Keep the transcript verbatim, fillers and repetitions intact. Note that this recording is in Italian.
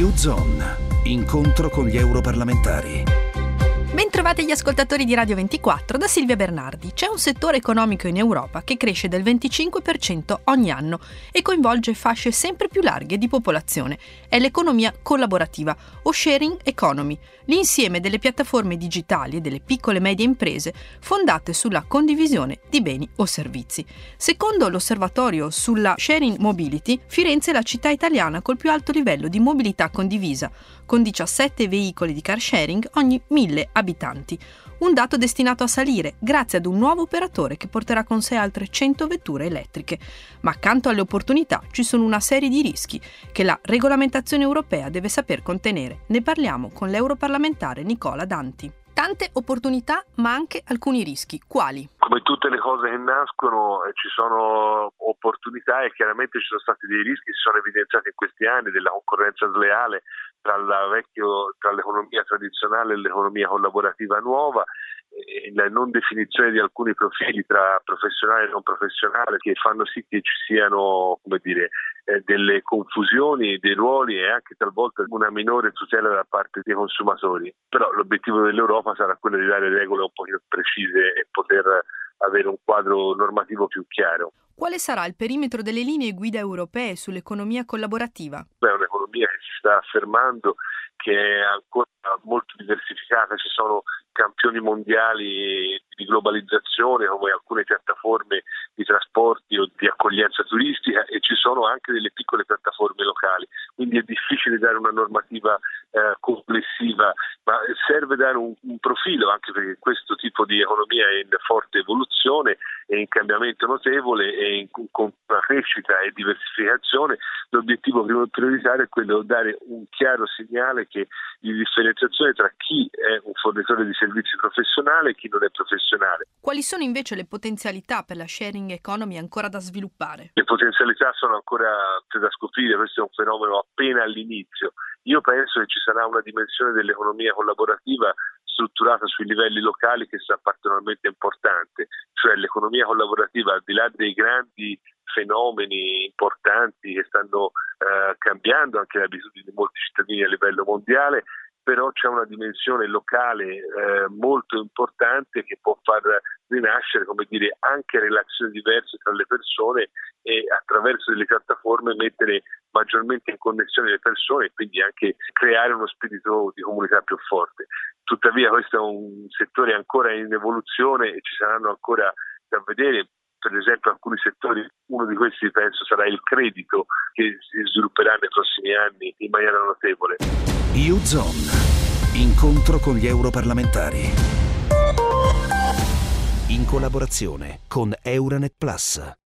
U-Zone, incontro con gli europarlamentari. Bentrovati gli ascoltatori di Radio ventiquattro da Silvia Bernardi. C'è un settore economico in Europa che cresce del venticinque per cento ogni anno e coinvolge fasce sempre più larghe di popolazione. È l'economia collaborativa o sharing economy, l'insieme delle piattaforme digitali e delle piccole e medie imprese fondate sulla condivisione di beni o servizi. Secondo l'osservatorio sulla sharing mobility, Firenze è la città italiana col più alto livello di mobilità condivisa, con diciassette veicoli di car sharing ogni mille abitanti. Un dato destinato a salire grazie ad un nuovo operatore che porterà con sé altre cento vetture elettriche. Ma accanto alle opportunità ci sono una serie di rischi che la regolamentazione europea deve saper contenere. Ne parliamo con l'europarlamentare Nicola Danti. Tante opportunità, ma anche alcuni rischi. Quali? Come tutte le cose che nascono, eh, ci sono opportunità e chiaramente ci sono stati dei rischi che si sono evidenziati in questi anni, della concorrenza sleale tra, la vecchio, tra l'economia tradizionale e l'economia collaborativa nuova, e la non definizione di alcuni profili tra professionale e non professionale che fanno sì che ci siano, come dire, eh, delle confusioni dei ruoli e anche talvolta una minore tutela da parte dei consumatori. Però l'obiettivo dell'Europa sarà quello di dare regole un po' più precise e poter avere un quadro normativo più chiaro. Quale sarà il perimetro delle linee guida europee sull'economia collaborativa? È un'economia che si sta affermando, che è ancora molto diversificata, ci sono campioni mondiali di globalizzazione come alcune piattaforme di trasporti o di accoglienza turistica e ci sono anche delle piccole piattaforme locali, quindi è difficile dare una normativa eh, complessiva, ma serve dare un, un profilo, anche perché questo tipo di economia è in forte evoluzione e in cambiamento notevole e in, con una crescita e diversificazione. L'obiettivo prioritario è quello di dare un chiaro segnale che di differenziazione tra chi è un fornitore di servizi professionale e chi non è professionale. Quali sono invece le potenzialità per la sharing economy ancora da sviluppare? Le potenzialità sono ancora da scoprire, questo è un fenomeno appena all'inizio. Io penso che ci sarà una dimensione dell'economia collaborativa strutturata sui livelli locali che sarà particolarmente importante, cioè l'economia collaborativa, al di là dei grandi fenomeni importanti che stanno eh, cambiando anche le abitudini di molti cittadini a livello mondiale, però c'è una dimensione locale eh, molto importante che può far rinascere, come dire, anche relazioni diverse tra le persone e attraverso delle piattaforme mettere maggiormente in connessione le persone e quindi anche creare uno spirito di comunità più forte. Tuttavia questo è un settore ancora in evoluzione e ci saranno ancora da vedere. Per esempio alcuni settori, uno di questi penso sarà il credito, che si svilupperà nei prossimi anni in maniera notevole. U-Zone, incontro con gli europarlamentari. In collaborazione con Euranet Plus.